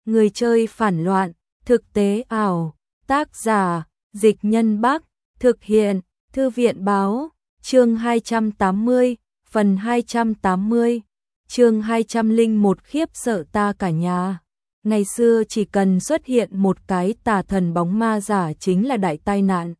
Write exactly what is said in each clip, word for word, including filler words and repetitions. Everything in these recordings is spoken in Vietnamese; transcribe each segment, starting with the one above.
Người chơi phản loạn, thực tế ảo, tác giả, Dịch Nhân Bắc, thực hiện, Thư viện báo, chương hai trăm tám mươi, phần hai trăm tám mươi, chương hai trăm lẻ một khiếp sợ ta cả nhà. Ngày xưa chỉ cần xuất hiện một cái tà thần bóng ma giả chính là đại tai nạn.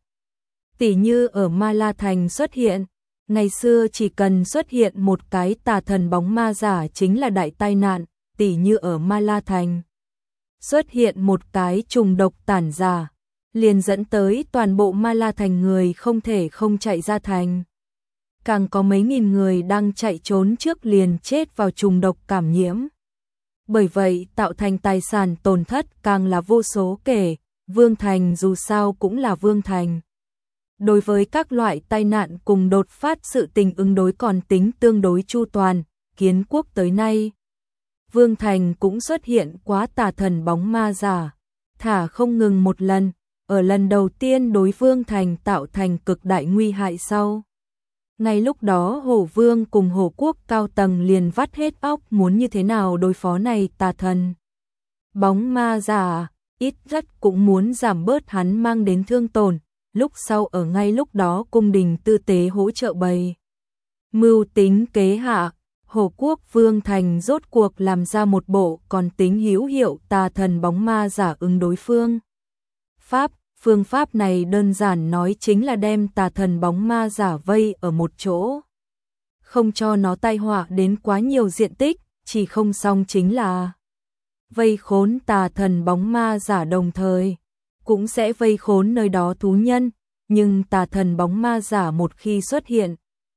Tỉ như ở Ma La Thành xuất hiện, ngày xưa chỉ cần xuất hiện một cái tà thần bóng ma giả chính là đại tai nạn, tỉ như ở Ma La Thành. Xuất hiện một cái trùng độc tản giả, liền dẫn tới toàn bộ Ma La Thành người không thể không chạy ra thành. Càng có mấy nghìn người đang chạy trốn trước liền chết vào trùng độc cảm nhiễm. Bởi vậy tạo thành tài sản tổn thất càng là vô số kể, Vương Thành dù sao cũng là Vương Thành. Đối với các loại tai nạn cùng đột phát sự tình ứng đối còn tính tương đối chu toàn, kiến quốc tới nay. Vương Thành cũng xuất hiện quá tà thần bóng ma giả, thả không ngừng một lần, ở lần đầu tiên đối Vương Thành tạo thành cực đại nguy hại sau. Ngay lúc đó Hổ Vương cùng Hổ Quốc cao tầng liền vắt hết óc muốn như thế nào đối phó này tà thần bóng ma giả, ít nhất cũng muốn giảm bớt hắn mang đến thương tổn. Lúc sau ở ngay lúc đó cung đình tư tế hỗ trợ bày mưu tính kế hạ, Hổ Quốc Vương Thành rốt cuộc làm ra một bộ còn tính hữu hiệu tà thần bóng ma giả ứng đối phương pháp. Phương pháp này đơn giản nói chính là đem tà thần bóng ma giả vây ở một chỗ, không cho nó tai họa đến quá nhiều diện tích, chỉ không xong chính là vây khốn tà thần bóng ma giả đồng thời cũng sẽ vây khốn nơi đó thú nhân, nhưng tà thần bóng ma giả một khi xuất hiện,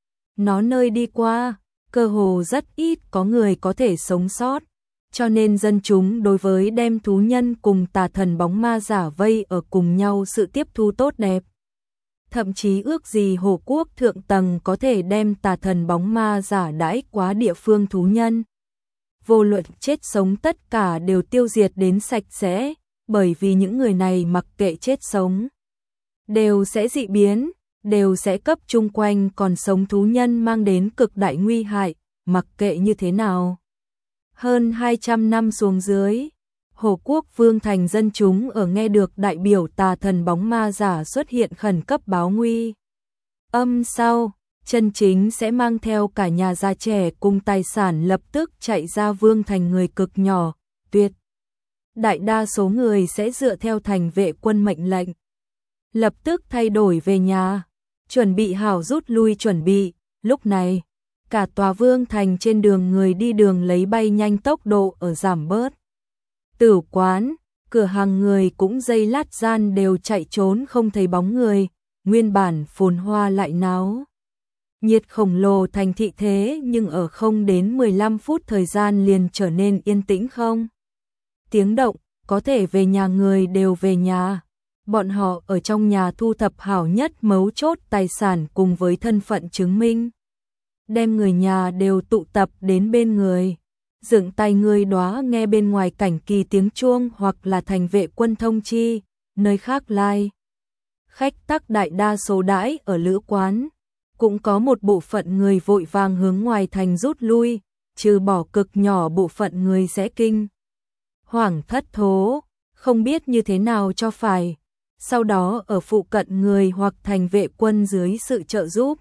nó nơi đi qua, cơ hồ rất ít có người có thể sống sót, cho nên dân chúng đối với đem thú nhân cùng tà thần bóng ma giả vây ở cùng nhau sự tiếp thu tốt đẹp. Thậm chí ước gì Hổ Quốc thượng tầng có thể đem tà thần bóng ma giả đãi quá địa phương thú nhân. Vô luận chết sống tất cả đều tiêu diệt đến sạch sẽ, bởi vì những người này mặc kệ chết sống, đều sẽ dị biến, đều sẽ cấp chung quanh còn sống thú nhân mang đến cực đại nguy hại, mặc kệ như thế nào. Hơn hai trăm năm xuống dưới, Hổ Quốc Vương Thành dân chúng ở nghe được đại biểu tà thần bóng ma giả xuất hiện khẩn cấp báo nguy âm sau, chân chính sẽ mang theo cả nhà già trẻ cùng tài sản lập tức chạy ra Vương Thành người cực nhỏ, tuyệt. Đại đa số người sẽ dựa theo thành vệ quân mệnh lệnh, lập tức thay đổi về nhà, chuẩn bị hảo rút lui chuẩn bị. Lúc này, cả tòa Vương Thành trên đường người đi đường lấy bay nhanh tốc độ ở giảm bớt. Tử quán, cửa hàng người cũng giây lát gian đều chạy trốn không thấy bóng người, nguyên bản phồn hoa lại náo nhiệt khổng lồ thành thị thế nhưng ở không đến mười lăm phút thời gian liền trở nên yên tĩnh không tiếng động, có thể về nhà người đều về nhà. Bọn họ ở trong nhà thu thập hảo nhất mấu chốt tài sản cùng với thân phận chứng minh, đem người nhà đều tụ tập đến bên người, dựng tay người đóa nghe bên ngoài cảnh kỳ tiếng chuông hoặc là thành vệ quân thông chi, nơi khác lai. Khách tắc đại đa số đãi ở lữ quán, cũng có một bộ phận người vội vàng hướng ngoài thành rút lui, trừ bỏ cực nhỏ bộ phận người sẽ kinh hoảng thất thố, không biết như thế nào cho phải. Sau đó ở phụ cận người hoặc thành vệ quân dưới sự trợ giúp,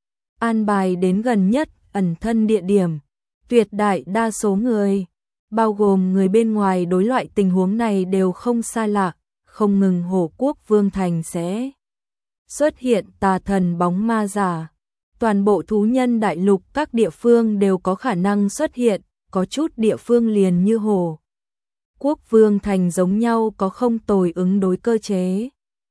an bài đến gần nhất ẩn thân địa điểm. Tuyệt đại đa số người, bao gồm người bên ngoài đối loại tình huống này đều không xa lạ, không ngừng Hổ Quốc Vương Thành sẽ xuất hiện tà thần bóng ma giả. Toàn bộ thú nhân đại lục các địa phương đều có khả năng xuất hiện, có chút địa phương liền như Hổ Quốc Vương Thành giống nhau có không tồi ứng đối cơ chế.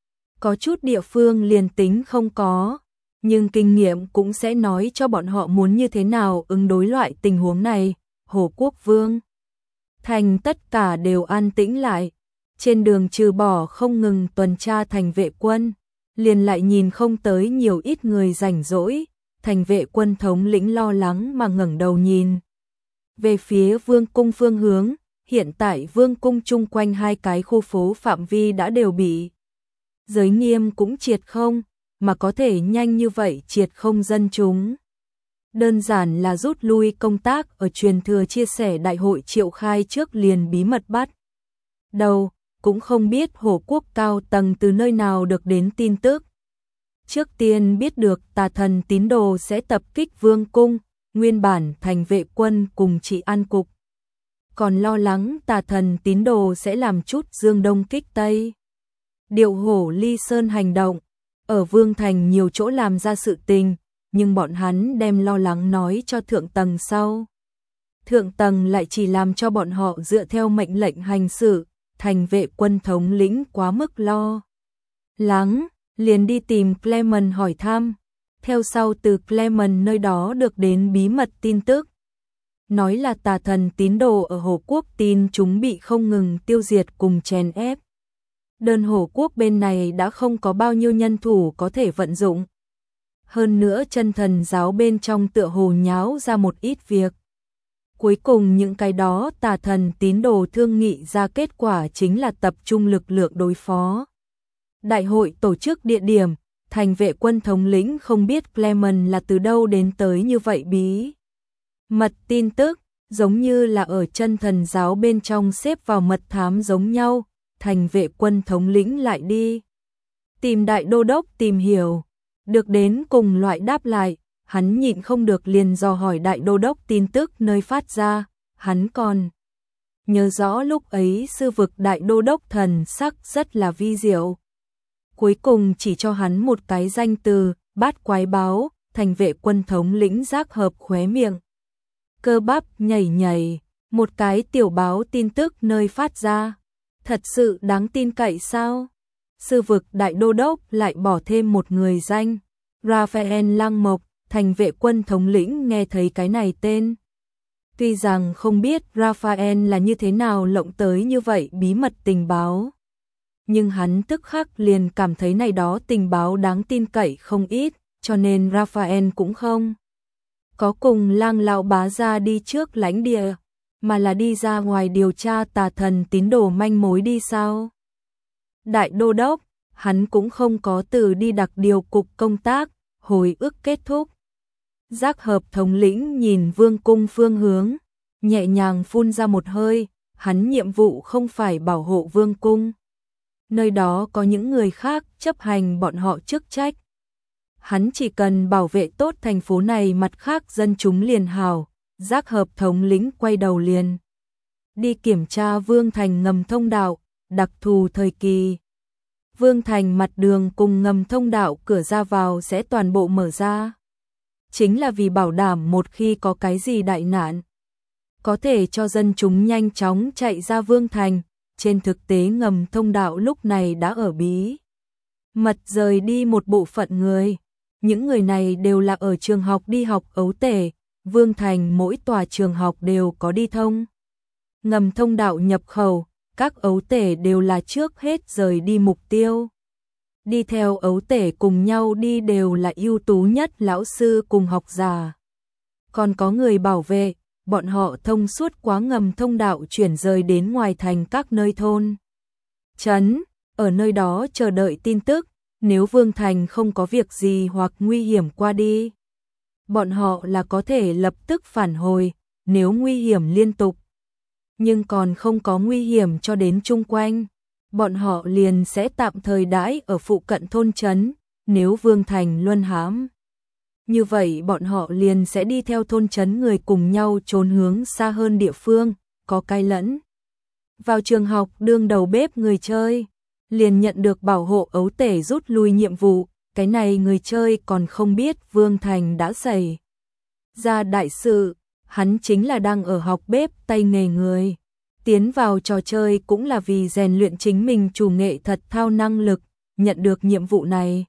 Có chút địa phương liền tính không có, nhưng kinh nghiệm cũng sẽ nói cho bọn họ muốn như thế nào ứng đối loại tình huống này. Hổ Quốc Vương Thành tất cả đều an tĩnh lại, trên đường trừ bỏ không ngừng tuần tra thành vệ quân, liền lại nhìn không tới nhiều ít người rảnh rỗi. Thành vệ quân thống lĩnh lo lắng mà ngẩng đầu nhìn về phía Vương cung phương hướng. Hiện tại Vương cung chung quanh hai cái khu phố phạm vi đã đều bị giới nghiêm cũng triệt không, mà có thể nhanh như vậy triệt không dân chúng. Đơn giản là rút lui công tác ở truyền thừa chia sẻ đại hội triệu khai trước liền bí mật bắt đầu, cũng không biết Hồ Quốc cao tầng từ nơi nào được đến tin tức. Trước tiên biết được tà thần tín đồ sẽ tập kích vương cung, nguyên bản thành vệ quân cùng trị an cục. Còn lo lắng tà thần tín đồ sẽ làm chút dương đông kích tây. Điệu hổ ly sơn hành động, ở vương thành nhiều chỗ làm ra sự tình, nhưng bọn hắn đem lo lắng nói cho thượng tầng sau. Thượng tầng lại chỉ làm cho bọn họ dựa theo mệnh lệnh hành xử, thành vệ quân thống lĩnh quá mức lo lắng, liền đi tìm Clement hỏi thăm, theo sau từ Clement nơi đó được đến bí mật tin tức. Nói là tà thần tín đồ ở Hồ Quốc tin chúng bị không ngừng tiêu diệt cùng chèn ép. Đơn Hồ Quốc bên này đã không có bao nhiêu nhân thủ có thể vận dụng. Hơn nữa chân thần giáo bên trong tựa hồ nháo ra một ít việc. Cuối cùng những cái đó tà thần tín đồ thương nghị ra kết quả chính là tập trung lực lượng đối phó. Đại hội tổ chức địa điểm, thành vệ quân thống lĩnh không biết Clement là từ đâu đến tới như vậy bí mật tin tức, giống như là ở chân thần giáo bên trong xếp vào mật thám giống nhau, thành vệ quân thống lĩnh lại đi tìm đại đô đốc tìm hiểu, được đến cùng loại đáp lại, hắn nhịn không được liền dò hỏi đại đô đốc tin tức nơi phát ra, hắn còn nhớ rõ lúc ấy sư vực đại đô đốc thần sắc rất là vi diệu. Cuối cùng chỉ cho hắn một cái danh từ, bát quái báo, thành vệ quân thống lĩnh giác hợp khóe miệng. Cơ bắp nhảy nhảy, một cái tiểu báo tin tức nơi phát ra. Thật sự đáng tin cậy sao? Sư vực đại đô đốc lại bỏ thêm một người danh. Raphael Lăng Mộc, thành vệ quân thống lĩnh nghe thấy cái này tên. Tuy rằng không biết Raphael là như thế nào lộng tới như vậy bí mật tình báo. Nhưng hắn tức khắc liền cảm thấy này đó tình báo đáng tin cậy không ít, cho nên Raphael cũng không có cùng Lang lão bá ra đi trước lãnh địa, mà là đi ra ngoài điều tra tà thần tín đồ manh mối đi sao. Đại đô đốc, hắn cũng không có từ đi đặc điều cục công tác, hồi ức kết thúc. Giác hợp thống lĩnh nhìn vương cung phương hướng, nhẹ nhàng phun ra một hơi, hắn nhiệm vụ không phải bảo hộ vương cung. Nơi đó có những người khác chấp hành bọn họ chức trách. Hắn chỉ cần bảo vệ tốt thành phố này mặt khác dân chúng liền hảo. Giác hợp thống lĩnh quay đầu liền đi kiểm tra Vương Thành ngầm thông đạo, đặc thù thời kỳ. Vương Thành mặt đường cùng ngầm thông đạo cửa ra vào sẽ toàn bộ mở ra. Chính là vì bảo đảm một khi có cái gì đại nạn, có thể cho dân chúng nhanh chóng chạy ra Vương Thành. Trên thực tế ngầm thông đạo lúc này đã ở bí mật rời đi một bộ phận người. Những người này đều là ở trường học đi học ấu tể. Vương Thành mỗi tòa trường học đều có đi thông ngầm thông đạo nhập khẩu, các ấu tể đều là trước hết rời đi mục tiêu. Đi theo ấu tể cùng nhau đi đều là ưu tú nhất lão sư cùng học giả. Còn có người bảo vệ, bọn họ thông suốt quá ngầm thông đạo chuyển rời đến ngoài thành các nơi thôn trấn, ở nơi đó chờ đợi tin tức, nếu Vương Thành không có việc gì hoặc nguy hiểm qua đi. Bọn họ là có thể lập tức phản hồi, nếu nguy hiểm liên tục. Nhưng còn không có nguy hiểm cho đến chung quanh, bọn họ liền sẽ tạm thời đãi ở phụ cận thôn trấn, nếu Vương Thành luân hãm. Như vậy bọn họ liền sẽ đi theo thôn trấn người cùng nhau trốn hướng xa hơn địa phương, có cái lẫn. Vào trường học đương đầu bếp người chơi, liền nhận được bảo hộ ấu tể rút lui nhiệm vụ. Cái này người chơi còn không biết Vương Thành đã xảy ra đại sự, hắn chính là đang ở học bếp tay nghề người. Tiến vào trò chơi cũng là vì rèn luyện chính mình chủ nghệ thật thao năng lực, nhận được nhiệm vụ này.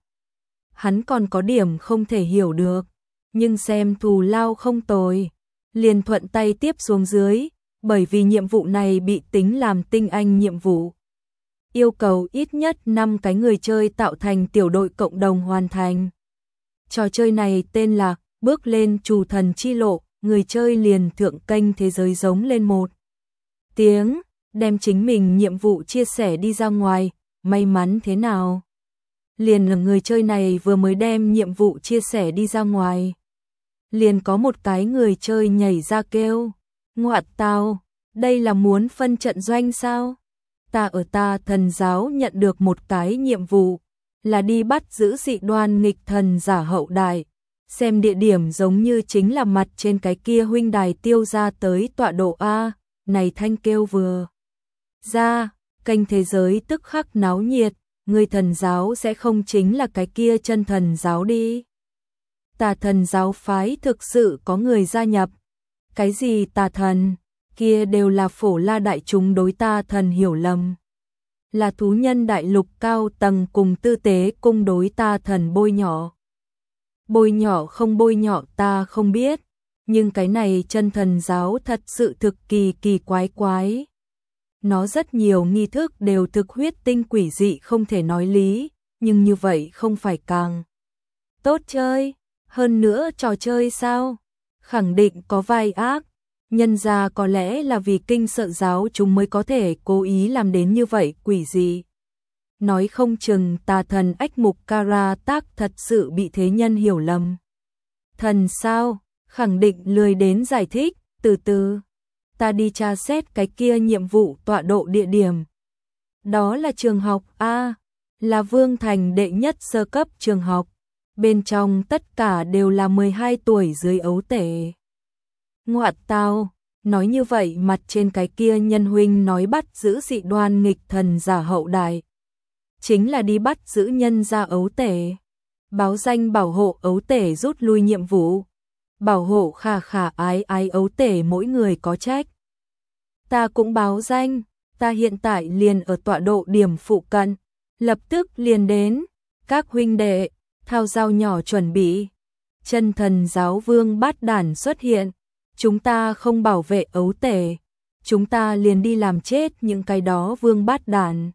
Hắn còn có điểm không thể hiểu được, nhưng xem thù lao không tồi, liền thuận tay tiếp xuống dưới, bởi vì nhiệm vụ này bị tính làm tinh anh nhiệm vụ. Yêu cầu ít nhất năm cái người chơi tạo thành tiểu đội cộng đồng hoàn thành. Trò chơi này tên là Bước lên Trù Thần Chi Lộ, người chơi liền thượng kênh thế giới giống lên một tiếng, đem chính mình nhiệm vụ chia sẻ đi ra ngoài, may mắn thế nào? Liền là người chơi này vừa mới đem nhiệm vụ chia sẻ đi ra ngoài. Liền có một cái người chơi nhảy ra kêu, ngoạn tào, đây là muốn phân trận doanh sao? ta ở ta thần giáo nhận được một cái nhiệm vụ, là đi bắt giữ dị đoan nghịch thần giả hậu đài. Xem địa điểm giống như chính là mặt trên cái kia huynh đài tiêu ra tới tọa độ A, này thanh kêu vừa ra, kênh thế giới tức khắc náo nhiệt, người thần giáo sẽ không chính là cái kia chân thần giáo đi. Tà thần giáo phái thực sự có người gia nhập. Cái gì tà thần, kia đều là phổ la đại chúng đối ta thần hiểu lầm. Là thú nhân đại lục cao tầng cùng tư tế cung đối ta thần bôi nhỏ. Bôi nhỏ không bôi nhỏ ta không biết, nhưng cái này chân thần giáo thật sự thực kỳ kỳ quái quái. Nó rất nhiều nghi thức đều thực huyết tinh quỷ dị không thể nói lý, nhưng như vậy không phải càng tốt chơi, hơn nữa trò chơi sao? Khẳng định có vai ác, nhân ra có lẽ là vì kinh sợ giáo chúng mới có thể cố ý làm đến như vậy quỷ dị. Nói không chừng tà thần ách mục Kara tác thật sự bị thế nhân hiểu lầm. Thần sao? Khẳng định lười đến giải thích, từ từ. Ta đi tra xét cái kia nhiệm vụ tọa độ địa điểm. Đó là trường học A, là Vương Thành đệ nhất sơ cấp trường học. Bên trong tất cả đều là mười hai tuổi dưới ấu tể. Ngoạn tao, nói như vậy mặt trên cái kia nhân huynh nói bắt giữ dị đoan nghịch thần giả hậu đài. Chính là đi bắt giữ nhân ra ấu tể. Báo danh bảo hộ ấu tể rút lui nhiệm vụ. Bảo hộ khả khả ái ái ấu tể mỗi người có trách. Ta cũng báo danh, ta hiện tại liền ở tọa độ điểm phụ cận, lập tức liền đến. Các huynh đệ, thao dao nhỏ chuẩn bị. Chân thần giáo vương bát đản xuất hiện. Chúng ta không bảo vệ ấu tể, chúng ta liền đi làm chết những cái đó vương bát đản.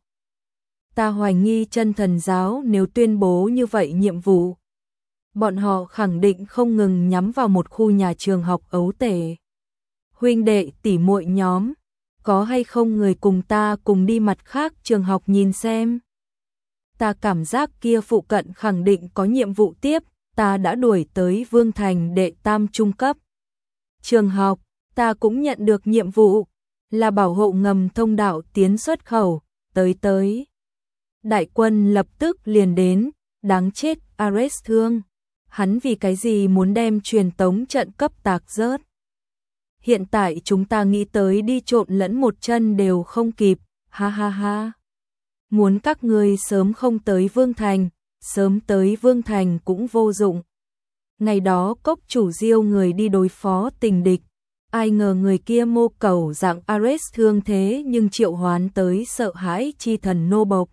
Ta hoài nghi chân thần giáo nếu tuyên bố như vậy nhiệm vụ, bọn họ khẳng định không ngừng nhắm vào một khu nhà trường học ấu tể. Huynh đệ tỷ muội nhóm, có hay không người cùng ta cùng đi mặt khác trường học nhìn xem? Ta cảm giác kia phụ cận khẳng định có nhiệm vụ tiếp, ta đã đuổi tới Vương Thành đệ tam trung cấp. Trường học, ta cũng nhận được nhiệm vụ, là bảo hộ ngầm thông đạo tiến xuất khẩu, tới tới. Đại quân lập tức liền đến, đáng chết, Ares thương. Hắn vì cái gì muốn đem truyền tống trận cấp tạc rớt? Hiện tại chúng ta nghĩ tới đi trộn lẫn một chân đều không kịp, ha ha ha. Muốn các ngươi sớm không tới Vương Thành, sớm tới Vương Thành cũng vô dụng. Ngày đó cốc chủ diêu người đi đối phó tình địch, ai ngờ người kia mô cầu dạng Ares thương thế nhưng triệu hoán tới sợ hãi chi thần nô bộc.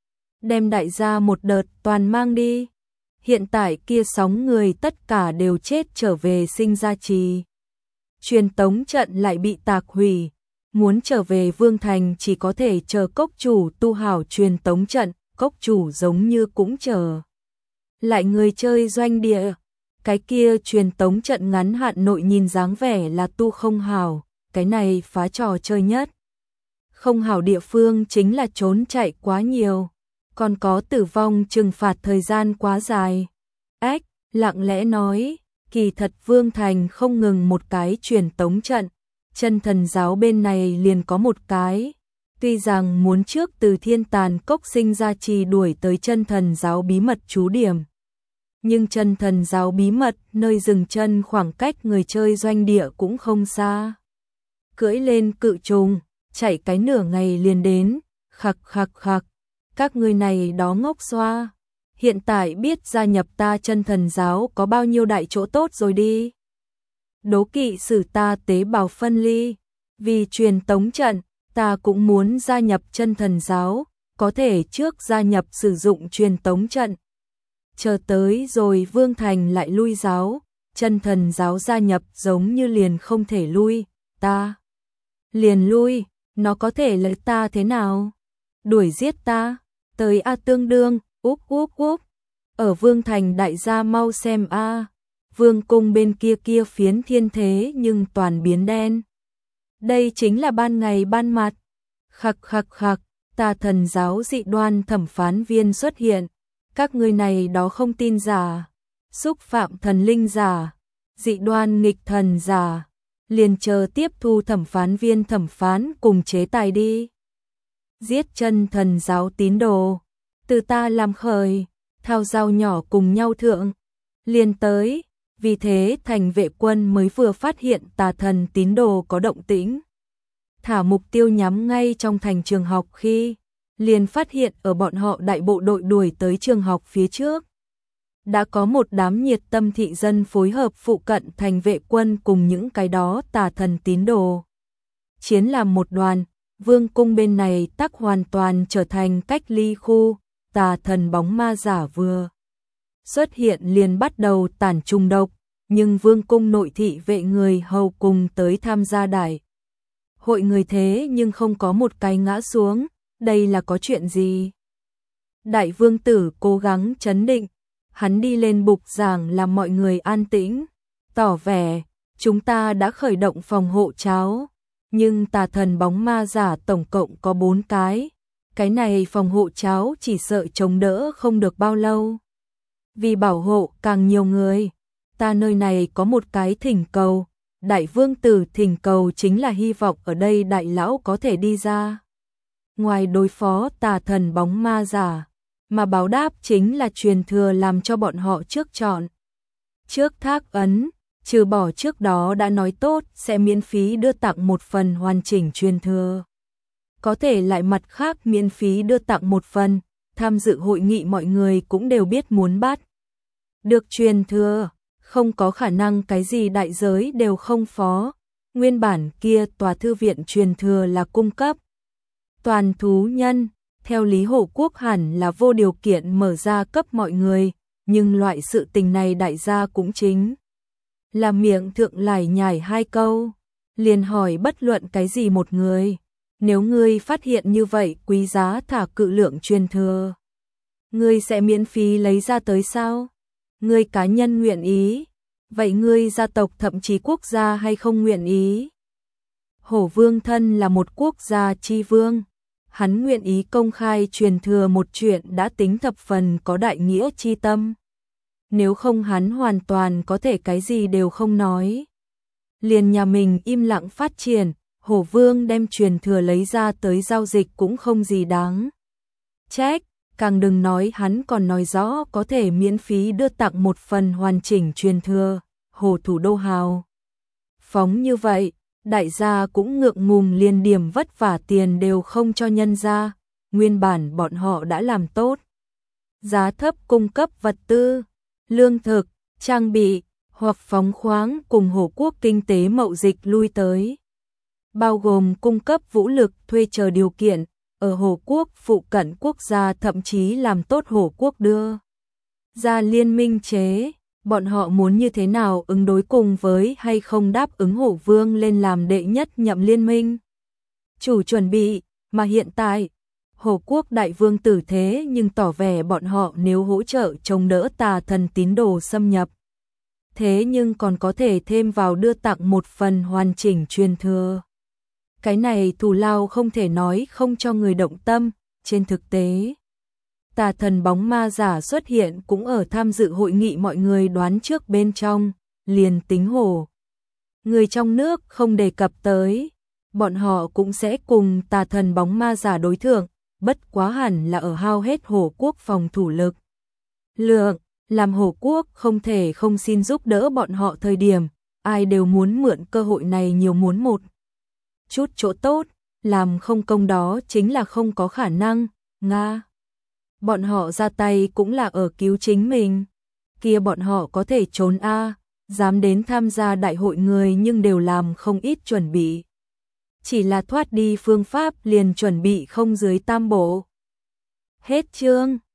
Đem đại gia một đợt toàn mang đi. Hiện tại kia sóng người tất cả đều chết trở về sinh ra trì. Truyền tống trận lại bị tạc hủy. Muốn trở về Vương Thành chỉ có thể chờ cốc chủ tu hảo truyền tống trận, cốc chủ giống như cũng chờ. Lại người chơi doanh địa. Cái kia truyền tống trận ngắn hạn nội nhìn dáng vẻ là tu không hảo, cái này phá trò chơi nhất. Không hảo địa phương chính là trốn chạy quá nhiều, còn có tử vong trừng phạt thời gian quá dài. Ếch, lặng lẽ nói, kỳ thật Vương Thành không ngừng một cái truyền tống trận, chân thần giáo bên này liền có một cái. Tuy rằng muốn trước từ thiên tàn cốc sinh ra trì đuổi tới chân thần giáo bí mật trú điểm. Nhưng chân thần giáo bí mật nơi dừng chân khoảng cách người chơi doanh địa cũng không xa. Cưỡi lên cự trùng, chạy cái nửa ngày liền đến, khặc khặc khặc, các người này đó ngốc xoa. Hiện tại biết gia nhập ta chân thần giáo có bao nhiêu đại chỗ tốt rồi đi. Đố kỵ xử ta tế bào phân ly, vì truyền tống trận, ta cũng muốn gia nhập chân thần giáo, có thể trước gia nhập sử dụng truyền tống trận. Chờ tới rồi Vương Thành lại lui giáo, chân thần giáo gia nhập giống như liền không thể lui, ta liền lui, nó có thể lấy ta thế nào? Đuổi giết ta, tới A tương đương, úp úp úp, ở Vương Thành đại gia mau xem A, Vương cung bên kia kia phiến thiên thế nhưng toàn biến đen. Đây chính là ban ngày ban mặt, khặc khặc khặc, tà thần giáo dị đoan thẩm phán viên xuất hiện. Các người này đó không tin giả, xúc phạm thần linh giả, dị đoan nghịch thần giả, liền chờ tiếp thu thẩm phán viên thẩm phán cùng chế tài đi. giết chân thần giáo tín đồ, từ ta làm khởi, thao dao nhỏ cùng nhau thượng, liền tới, vì thế thành vệ quân mới vừa phát hiện tà thần tín đồ có động tĩnh. Thả mục tiêu nhắm ngay trong thành trường học khi, liền phát hiện ở bọn họ đại bộ đội đuổi tới trường học phía trước. Đã có một đám nhiệt tâm thị dân phối hợp phụ cận thành vệ quân cùng những cái đó tà thần tín đồ. Chiến làm một đoàn, vương cung bên này tắc hoàn toàn trở thành cách ly khu, tà thần bóng ma giả vừa xuất hiện liền bắt đầu tản trùng độc, nhưng vương cung nội thị vệ người hầu cùng tới tham gia đại hội người thế nhưng không có một cái ngã xuống, đây là có chuyện gì? Đại vương tử cố gắng trấn định, hắn đi lên bục giảng làm mọi người an tĩnh, tỏ vẻ, chúng ta đã khởi động phòng hộ cháo, nhưng tà thần bóng ma giả tổng cộng có bốn cái, cái này phòng hộ cháo chỉ sợ chống đỡ không được bao lâu. Vì bảo hộ càng nhiều người, ta nơi này có một cái thỉnh cầu, đại vương tử thỉnh cầu chính là hy vọng ở đây đại lão có thể đi ra. Ngoài đối phó tà thần bóng ma giả, mà báo đáp chính là truyền thừa làm cho bọn họ trước chọn. Trước thác ấn, trừ bỏ trước đó đã nói tốt sẽ miễn phí đưa tặng một phần hoàn chỉnh truyền thừa. Có thể lại mặt khác miễn phí đưa tặng một phần, tham dự hội nghị mọi người cũng đều biết muốn bắt. Được truyền thừa, không có khả năng cái gì đại giới đều không phó. Nguyên bản kia tòa thư viện truyền thừa là cung cấp. Toàn thú nhân, theo lý Hổ Quốc hẳn là vô điều kiện mở ra cấp mọi người, nhưng loại sự tình này đại gia cũng chính là miệng thượng lải nhải hai câu, liền hỏi bất luận cái gì một người, nếu ngươi phát hiện như vậy quý giá thả cự lượng truyền thừa, ngươi sẽ miễn phí lấy ra tới sao? Ngươi cá nhân nguyện ý, vậy ngươi gia tộc thậm chí quốc gia hay không nguyện ý? Hổ Vương thân là một quốc gia chi vương, hắn nguyện ý công khai truyền thừa một chuyện đã tính thập phần có đại nghĩa chi tâm. Nếu không hắn hoàn toàn có thể cái gì đều không nói. Liền nhà mình im lặng phát triển, Hổ Vương đem truyền thừa lấy ra tới giao dịch cũng không gì đáng trách, càng đừng nói hắn còn nói rõ có thể miễn phí đưa tặng một phần hoàn chỉnh truyền thừa, Hổ thủ đô hào. Phóng như vậy, đại gia cũng ngượng ngùng liền điểm vất vả tiền đều không cho nhân ra, nguyên bản bọn họ đã làm tốt. Giá thấp cung cấp vật tư, lương thực, trang bị, hoặc phóng khoáng cùng Hổ Quốc kinh tế mậu dịch lui tới. Bao gồm cung cấp vũ lực thuê chờ điều kiện, ở Hổ Quốc phụ cận quốc gia thậm chí làm tốt Hổ Quốc đưa ra liên minh chế. Bọn họ muốn như thế nào ứng đối cùng với hay không đáp ứng Hổ Vương lên làm đệ nhất nhậm liên minh. Chủ chuẩn bị, mà hiện tại, Hổ Quốc đại vương tử thế nhưng tỏ vẻ bọn họ nếu hỗ trợ chống đỡ tà thần tín đồ xâm nhập. Thế nhưng còn có thể thêm vào đưa tặng một phần hoàn chỉnh truyền thừa. Cái này thù lao không thể nói không cho người động tâm, trên thực tế. Tà thần bóng ma giả xuất hiện cũng ở tham dự hội nghị mọi người đoán trước bên trong, liền tính Hổ. Người trong nước không đề cập tới, bọn họ cũng sẽ cùng tà thần bóng ma giả đối thượng, bất quá hẳn là ở hao hết Hổ Quốc phòng thủ lực. Lượng, làm Hổ Quốc không thể không xin giúp đỡ bọn họ thời điểm, ai đều muốn mượn cơ hội này nhiều muốn một chút chỗ tốt, làm không công đó chính là không có khả năng, Nga. Bọn họ ra tay cũng là ở cứu chính mình, kia bọn họ có thể trốn a, dám đến tham gia đại hội người nhưng đều làm không ít chuẩn bị. Chỉ là thoát đi phương pháp liền chuẩn bị không dưới tam bộ. Hết chương.